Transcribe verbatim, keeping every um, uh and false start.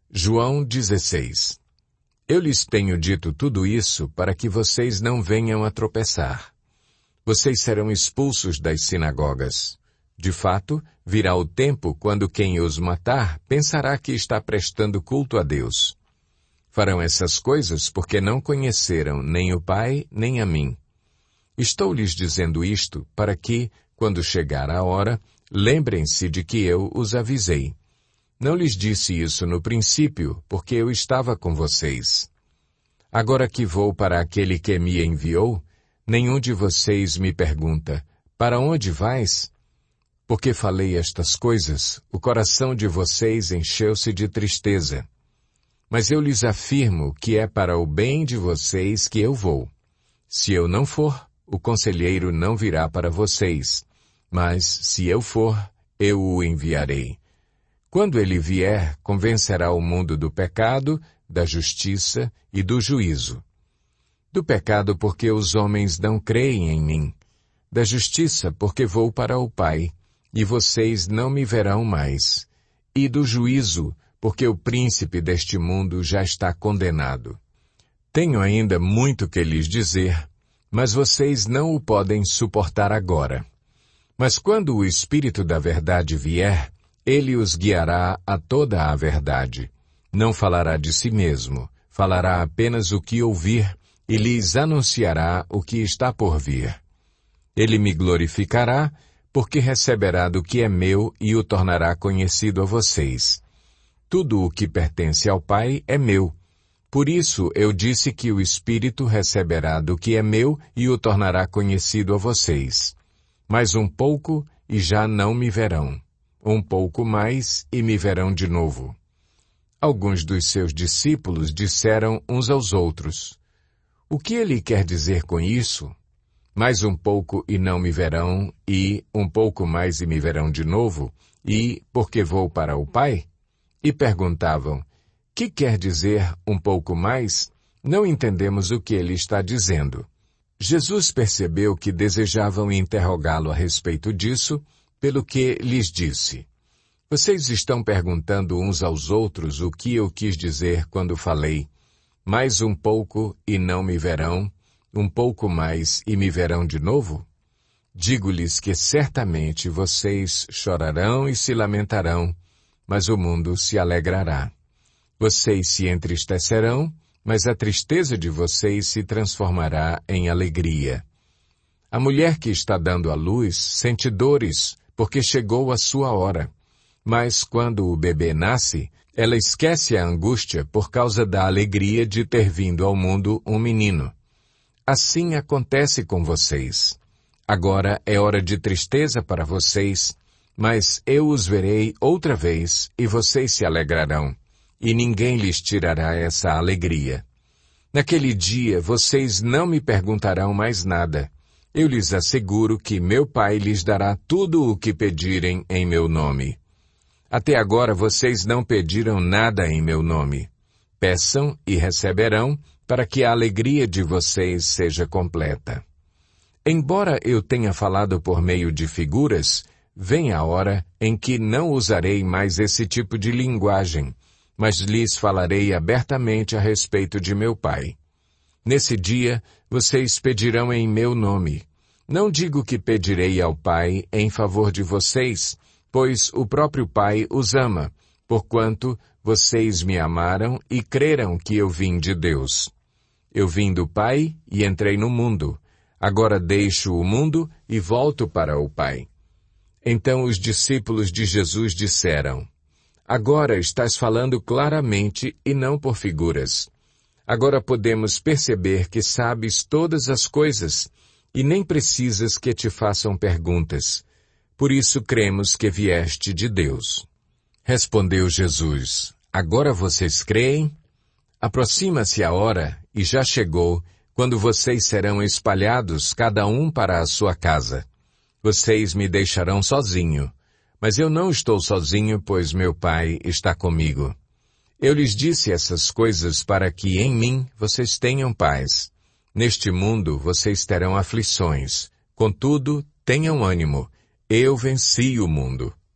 João dezesseis. Eu lhes tenho dito tudo isso para que vocês não venham a tropeçar. Vocês serão expulsos das sinagogas. De fato, virá o tempo quando quem os matar pensará que está prestando culto a Deus. Farão essas coisas porque não conheceram nem o Pai nem a mim. Estou lhes dizendo isto para que, quando chegar a hora, lembrem-se de que eu os avisei. Não lhes disse isso no princípio, porque eu estava com vocês. Agora que vou para aquele que me enviou, nenhum de vocês me pergunta, para onde vais? Porque falei estas coisas, o coração de vocês encheu-se de tristeza. Mas eu lhes afirmo que é para o bem de vocês que eu vou. Se eu não for, o conselheiro não virá para vocês. Mas, se eu for, eu o enviarei. Quando ele vier, convencerá o mundo do pecado, da justiça e do juízo. Do pecado porque os homens não creem em mim. Da justiça porque vou para o Pai, e vocês não me verão mais. E do juízo porque o príncipe deste mundo já está condenado. Tenho ainda muito que lhes dizer, mas vocês não o podem suportar agora. Mas quando o Espírito da Verdade vier, ele os guiará a toda a verdade. Não falará de si mesmo, falará apenas o que ouvir e lhes anunciará o que está por vir. Ele me glorificará, porque receberá do que é meu e o tornará conhecido a vocês. Tudo o que pertence ao Pai é meu. Por isso eu disse que o Espírito receberá do que é meu e o tornará conhecido a vocês. Mais um pouco e já não me verão. Um pouco mais e me verão de novo. Alguns dos seus discípulos disseram uns aos outros, o que ele quer dizer com isso? Mais um pouco e não me verão, e um pouco mais e me verão de novo, e porque vou para o Pai? E perguntavam, que quer dizer um pouco mais? Não entendemos o que ele está dizendo. Jesus percebeu que desejavam interrogá-lo a respeito disso, pelo que lhes disse, vocês estão perguntando uns aos outros o que eu quis dizer quando falei, mais um pouco e não me verão, um pouco mais e me verão de novo? Digo-lhes que certamente vocês chorarão e se lamentarão, mas o mundo se alegrará. Vocês se entristecerão, mas a tristeza de vocês se transformará em alegria. A mulher que está dando à luz sente dores, porque chegou a sua hora. Mas quando o bebê nasce, ela esquece a angústia por causa da alegria de ter vindo ao mundo um menino. Assim acontece com vocês. Agora é hora de tristeza para vocês, mas eu os verei outra vez e vocês se alegrarão, e ninguém lhes tirará essa alegria. Naquele dia vocês não me perguntarão mais nada. Eu lhes asseguro que meu Pai lhes dará tudo o que pedirem em meu nome. Até agora vocês não pediram nada em meu nome. Peçam e receberão, para que a alegria de vocês seja completa. Embora eu tenha falado por meio de figuras, vem a hora em que não usarei mais esse tipo de linguagem, mas lhes falarei abertamente a respeito de meu Pai. Nesse dia, vocês pedirão em meu nome. Não digo que pedirei ao Pai em favor de vocês, pois o próprio Pai os ama, porquanto vocês me amaram e creram que eu vim de Deus. Eu vim do Pai e entrei no mundo. Agora deixo o mundo e volto para o Pai. Então os discípulos de Jesus disseram, agora estás falando claramente e não por figuras. Agora podemos perceber que sabes todas as coisas e nem precisas que te façam perguntas. Por isso cremos que vieste de Deus. Respondeu Jesus, agora vocês creem? Aproxima-se a hora, e já chegou, quando vocês serão espalhados cada um para a sua casa. Vocês me deixarão sozinho, mas eu não estou sozinho, pois meu Pai está comigo. Eu lhes disse essas coisas para que em mim vocês tenham paz. Neste mundo vocês terão aflições. Contudo, tenham ânimo. Eu venci o mundo.